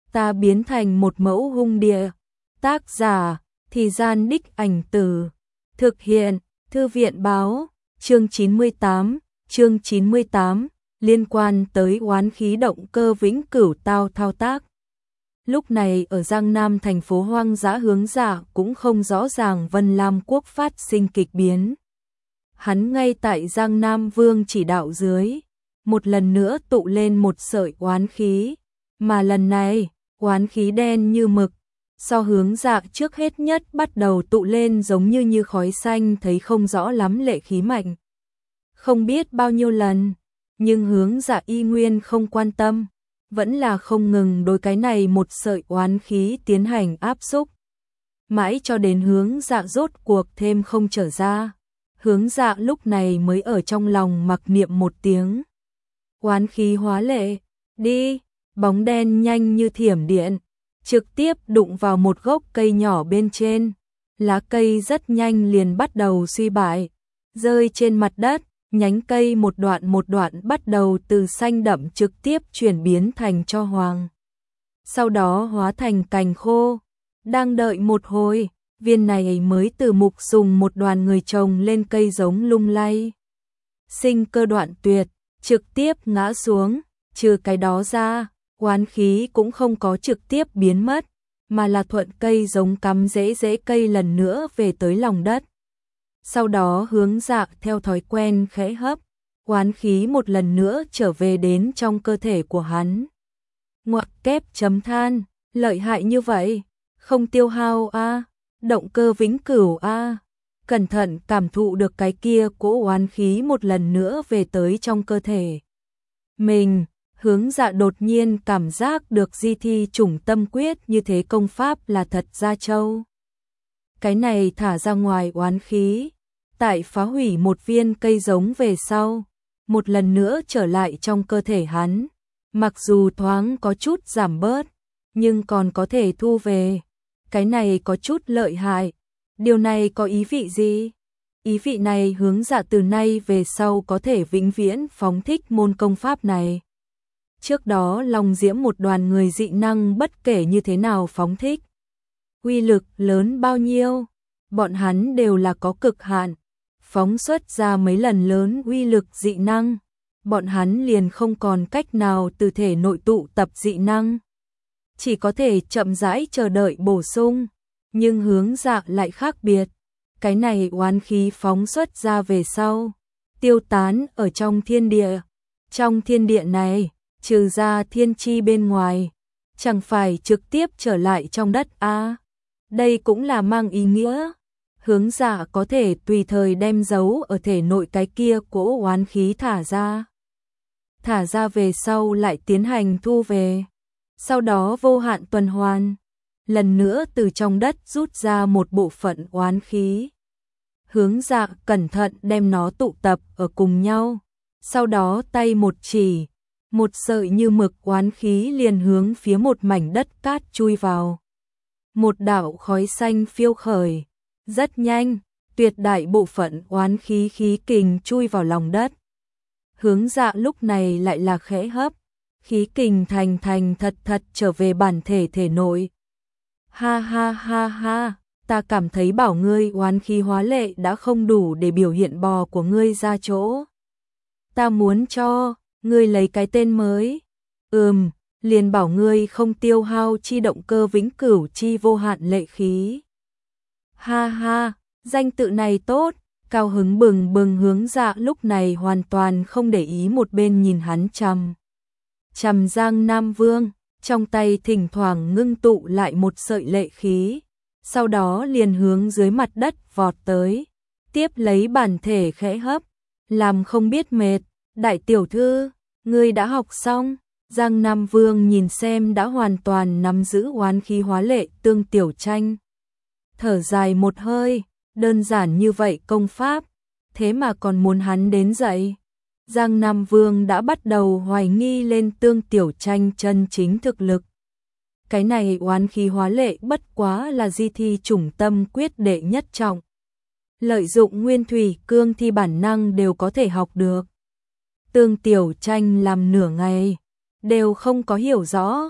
ta biến thành một mẫu hung địa. Tác giả, Thì Gian Đích Ảnh Tử. Thực hiện, Thư viện báo, chương 98, liên quan tới oán khí động cơ vĩnh cửu thao tác. Lúc này ở Giang Nam thành phố hoang dã Hướng Dạ cũng không rõ ràng Vân Lam Quốc phát sinh kịch biến. Hắn ngay tại Giang Nam Vương chỉ đạo dưới, một lần nữa tụ lên một sợi oán khí, mà lần này, oán khí đen như mực, so Hướng Dạ trước hết nhất bắt đầu tụ lên giống như khói xanh, thấy không rõ lắm lệ khí mạnh. Không biết bao nhiêu lần, nhưng Hướng Dạ y nguyên không quan tâm, vẫn là không ngừng đối cái này một sợi oán khí tiến hành áp xúc. Mãi cho đến Hướng Dạ rốt cuộc thêm không trở ra, Hướng Dạ lúc này mới ở trong lòng mặc niệm một tiếng. Oán khí hóa lệ, đi, bóng đen nhanh như thiểm điện, trực tiếp đụng vào một gốc cây nhỏ bên trên, lá cây rất nhanh liền bắt đầu suy bại, rơi trên mặt đất, nhánh cây một đoạn bắt đầu từ xanh đậm trực tiếp chuyển biến thành tro hoàng. Sau đó hóa thành cành khô, đang đợi một hồi, viên này mới từ mục dùng một đoàn người trồng lên cây giống lung lay. Sinh cơ đoạn tuyệt, trực tiếp ngã xuống, trừ cái đó ra, oán khí cũng không có trực tiếp biến mất, mà là thuận cây giống cắm rễ cây lần nữa về tới lòng đất. Sau đó Hướng Dạ theo thói quen khẽ hấp, oán khí một lần nữa trở về đến trong cơ thể của hắn. Ngoặc kép chấm than, lợi hại như vậy, không tiêu hao a, động cơ vĩnh cửu a. Cẩn thận cảm thụ được cái kia cỗ oán khí một lần nữa về tới trong cơ thể mình. Hướng Dạ đột nhiên cảm giác được di thi chủng tâm quyết như thế công pháp là thật ra châu. Cái này thả ra ngoài oán khí, tại phá hủy một viên cây giống về sau, một lần nữa trở lại trong cơ thể hắn. Mặc dù thoáng có chút giảm bớt, nhưng còn có thể thu về. Cái này có chút lợi hại. Điều này có ý vị gì? Ý vị này Hướng Dạ từ nay về sau có thể vĩnh viễn phóng thích môn công pháp này. Trước đó Long Diễm một đoàn người dị năng bất kể như thế nào phóng thích, uy lực lớn bao nhiêu, bọn hắn đều là có cực hạn, phóng xuất ra mấy lần lớn uy lực dị năng, bọn hắn liền không còn cách nào từ thể nội tụ tập dị năng, chỉ có thể chậm rãi chờ đợi bổ sung. Nhưng Hướng Dạ lại khác biệt, cái này oán khí phóng xuất ra về sau, tiêu tán ở trong thiên địa. Trong thiên địa này, trừ ra thiên chi bên ngoài, chẳng phải trực tiếp trở lại trong đất a. Đây cũng là mang ý nghĩa, Hướng Dạ có thể tùy thời đem giấu ở thể nội cái kia cỗ oán khí thả ra về sau lại tiến hành thu về, sau đó vô hạn tuần hoàn, lần nữa từ trong đất rút ra một bộ phận oán khí. Hướng Dạ cẩn thận đem nó tụ tập ở cùng nhau, sau đó tay một chỉ, một sợi như mực oán khí liền hướng phía một mảnh đất cát chui vào. Một đạo khói xanh phiêu khởi, rất nhanh, tuyệt đại bộ phận oán khí khí kình chui vào lòng đất. Hướng Dạ lúc này lại là khẽ hấp, khí kình thành thật trở về bản thể thể nội. Ha ha ha ha, ta cảm thấy bảo ngươi oán khí hóa lệ đã không đủ để biểu hiện bò của ngươi ra chỗ. Ta muốn cho ngươi lấy cái tên mới. Liền bảo ngươi không tiêu hao chi động cơ vĩnh cửu chi vô hạn lệ khí. Ha ha, danh tự này tốt, cao hứng bừng Hướng Dạ lúc này hoàn toàn không để ý một bên nhìn hắn chằm Giang Nam Vương, trong tay thỉnh thoảng ngưng tụ lại một sợi lệ khí, sau đó liền hướng dưới mặt đất vọt tới, tiếp lấy bản thể khẽ hấp, làm không biết mệt. Đại tiểu thư, ngươi đã học xong? Giang Nam Vương nhìn xem đã hoàn toàn nắm giữ oán khí hóa lệ Tương Tiểu Tranh, thở dài một hơi, đơn giản như vậy công pháp, thế mà còn muốn hắn đến dạy. Giang Nam Vương đã bắt đầu hoài nghi lên Tương Tiểu Tranh chân chính thực lực. Cái này oán khí hóa lệ bất quá là di thi chủng tâm quyết đệ nhất trọng, lợi dụng nguyên thủy cương thi bản năng đều có thể học được. Tương Tiểu Tranh làm nửa ngày, đều không có hiểu rõ,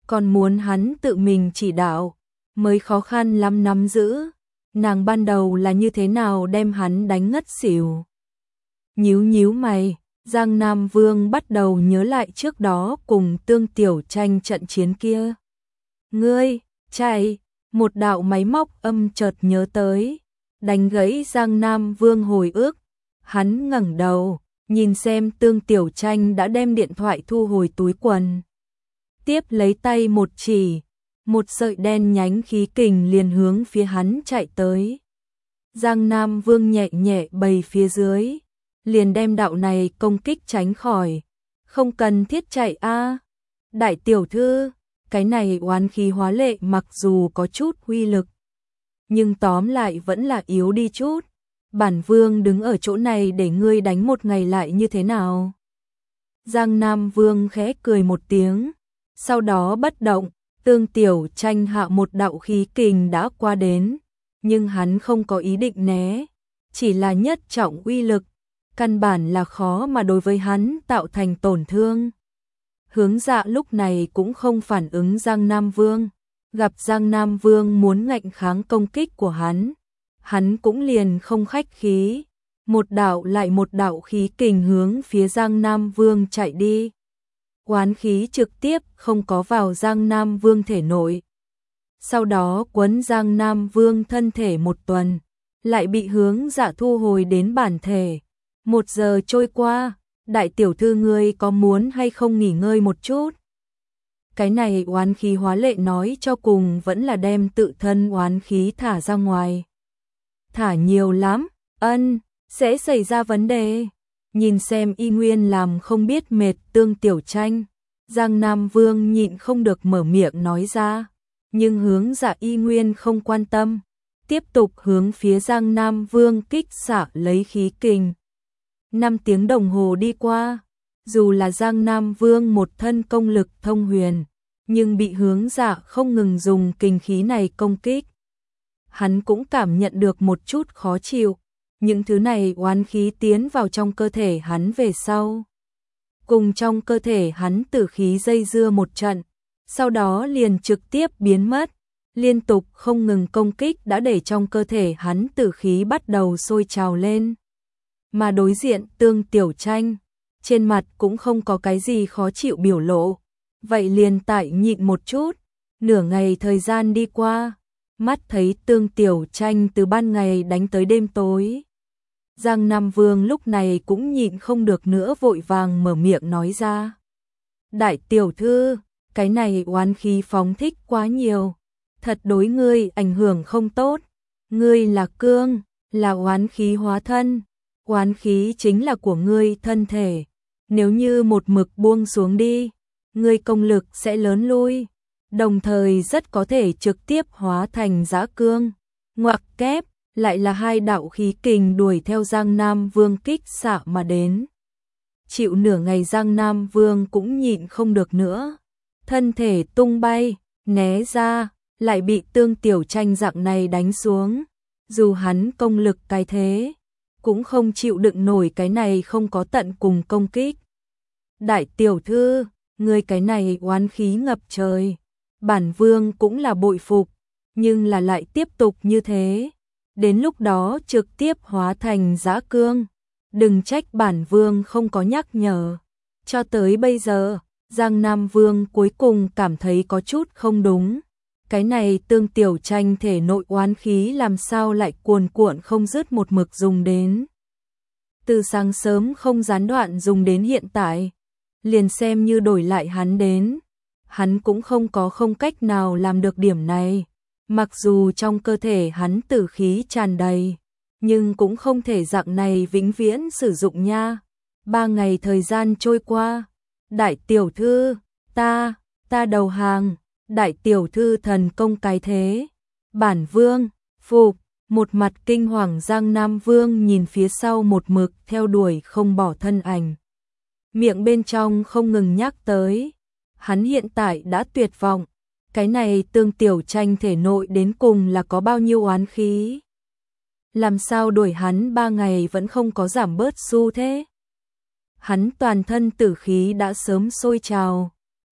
còn muốn hắn tự mình chỉ đạo, mới khó khăn lắm nắm giữ. Nàng ban đầu là như thế nào đem hắn đánh ngất xỉu. Nhíu nhíu mày, Giang Nam Vương bắt đầu nhớ lại trước đó cùng Tương Tiểu Tranh trận chiến kia. Ngươi, chạy, một đạo máy móc âm chợt nhớ tới, đánh gãy Giang Nam Vương hồi ức. Hắn ngẩng đầu, nhìn xem Tương Tiểu Tranh đã đem điện thoại thu hồi túi quần. Tiếp lấy tay một chỉ, một sợi đen nhánh khí kình liền hướng phía hắn chạy tới. Giang Nam Vương nhẹ nhẹ bày phía dưới, liền đem đạo này công kích tránh khỏi. Không cần thiết chạy a, đại tiểu thư, cái này oán khí hóa lệ mặc dù có chút uy lực, nhưng tóm lại vẫn là yếu đi chút. Bản vương đứng ở chỗ này để ngươi đánh một ngày lại như thế nào? Giang Nam Vương khẽ cười một tiếng, sau đó bất động. Tương Tiểu Tranh hạ một đạo khí kình đã qua đến, nhưng hắn không có ý định né, chỉ là nhất trọng uy lực, căn bản là khó mà đối với hắn tạo thành tổn thương. Hướng Dạ lúc này cũng không phản ứng Giang Nam Vương, gặp Giang Nam Vương muốn ngạnh kháng công kích của hắn cũng liền không khách khí, một đạo lại một đạo khí kình hướng phía Giang Nam Vương chạy đi. Oán khí trực tiếp không có vào Giang Nam Vương thể nội. Sau đó quấn Giang Nam Vương thân thể một tuần, lại bị Hướng Dạ thu hồi đến bản thể. 1 giờ trôi qua, đại tiểu thư ngươi có muốn hay không nghỉ ngơi một chút? Cái này oán khí hóa lệ nói cho cùng vẫn là đem tự thân oán khí thả ra ngoài. Thả nhiều lắm, sẽ xảy ra vấn đề. Nhìn xem y nguyên làm không biết mệt Tương Tiểu Tranh, Giang Nam Vương nhịn không được mở miệng nói ra, nhưng Hướng Dạ y nguyên không quan tâm, tiếp tục hướng phía Giang Nam Vương kích xạ lấy khí kình. 5 tiếng đồng hồ đi qua, dù là Giang Nam Vương một thân công lực thông huyền, nhưng bị Hướng Dạ không ngừng dùng kình khí này công kích. Hắn cũng cảm nhận được một chút khó chịu. Những thứ này oán khí tiến vào trong cơ thể hắn về sau, cùng trong cơ thể hắn tử khí dây dưa một trận, sau đó liền trực tiếp biến mất, liên tục không ngừng công kích đã để trong cơ thể hắn tử khí bắt đầu sôi trào lên. Mà đối diện Tương Tiểu Tranh, trên mặt cũng không có cái gì khó chịu biểu lộ, vậy liền tại nhịn một chút. Nửa ngày thời gian đi qua, mắt thấy Tương Tiểu Tranh từ ban ngày đánh tới đêm tối. Giang Nam Vương lúc này cũng nhịn không được nữa vội vàng mở miệng nói ra. Đại tiểu thư, cái này oán khí phóng thích quá nhiều, thật đối ngươi ảnh hưởng không tốt. Ngươi là cương, là oán khí hóa thân, oán khí chính là của ngươi thân thể. Nếu như một mực buông xuống đi, ngươi công lực sẽ lớn lui, đồng thời rất có thể trực tiếp hóa thành dã cương. Ngoặc kép, lại là 2 đạo khí kình đuổi theo Giang Nam Vương kích xạ mà đến. Chịu nửa ngày Giang Nam Vương cũng nhịn không được nữa, thân thể tung bay, né ra, lại bị Tương Tiểu Tranh dạng này đánh xuống. Dù hắn công lực cái thế, cũng không chịu đựng nổi cái này không có tận cùng công kích. Đại tiểu thư, ngươi cái này oán khí ngập trời, bản vương cũng là bội phục, nhưng là lại tiếp tục như thế, đến lúc đó trực tiếp hóa thành dã cương. Đừng trách bản vương không có nhắc nhở. Cho tới bây giờ, Giang Nam Vương cuối cùng cảm thấy có chút không đúng. Cái này Tương Tiểu Tranh thể nội oán khí làm sao lại cuồn cuộn không dứt một mực dùng đến. Từ sáng sớm không gián đoạn dùng đến hiện tại, liền xem như đổi lại hắn đến, hắn cũng không cách nào làm được điểm này. Mặc dù trong cơ thể hắn tử khí tràn đầy, nhưng cũng không thể dạng này vĩnh viễn sử dụng nha. 3 ngày thời gian trôi qua, đại tiểu thư, ta đầu hàng, đại tiểu thư thần công cái thế, bản vương, phục. Một mặt kinh hoàng Giang Nam Vương nhìn phía sau một mực theo đuổi không bỏ thân ảnh. Miệng bên trong không ngừng nhắc tới, hắn hiện tại đã tuyệt vọng, cái này Tương Tiểu Tranh thể nội đến cùng là có bao nhiêu oán khí. Làm sao đuổi hắn 3 ngày vẫn không có giảm bớt xu thế. Hắn toàn thân tử khí đã sớm sôi trào,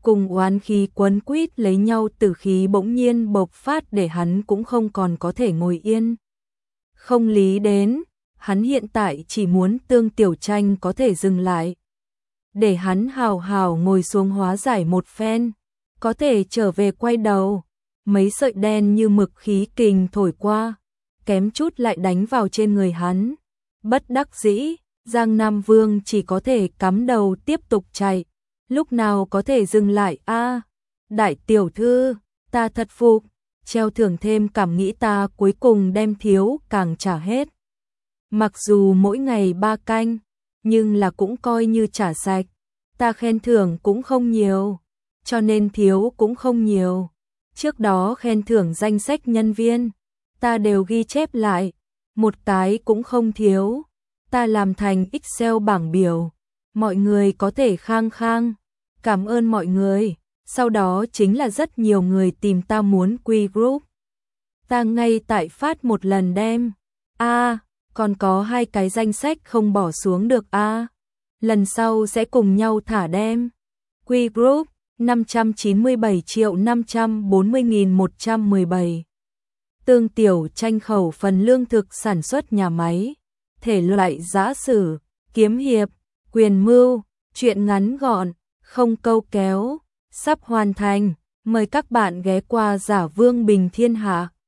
cùng oán khí quấn quýt lấy nhau, tử khí bỗng nhiên bộc phát để hắn cũng không còn có thể ngồi yên. Không lý đến, hắn hiện tại chỉ muốn Tương Tiểu Tranh có thể dừng lại. Để hắn hào hào ngồi xuống hóa giải một phen, có thể trở về quay đầu. Mấy sợi đen như mực khí kình thổi qua, kém chút lại đánh vào trên người hắn. Bất đắc dĩ, Giang Nam Vương chỉ có thể cắm đầu tiếp tục chạy. Lúc nào có thể dừng lại a? Đại tiểu thư, ta thật phục, treo thưởng thêm cảm nghĩ ta cuối cùng đem thiếu càng trả hết. Mặc dù mỗi ngày 3 canh, nhưng là cũng coi như trả sạch. Ta khen thưởng cũng không nhiều, cho nên thiếu cũng không nhiều. Trước đó khen thưởng danh sách nhân viên, ta đều ghi chép lại, một cái cũng không thiếu. Ta làm thành Excel bảng biểu, mọi người có thể khang khang. Cảm ơn mọi người. Sau đó chính là rất nhiều người tìm ta muốn quy group. Ta ngay tại phát một lần đem. Còn có 2 cái danh sách không bỏ xuống được lần sau sẽ cùng nhau thả đem. Quy group 597.540.117. Tương Tiểu Tranh khẩu phần lương thực sản xuất nhà máy, thể loại giã sử, kiếm hiệp, quyền mưu, truyện ngắn gọn, không câu kéo, sắp hoàn thành. Mời các bạn ghé qua Giả Vương Bình Thiên Hạ.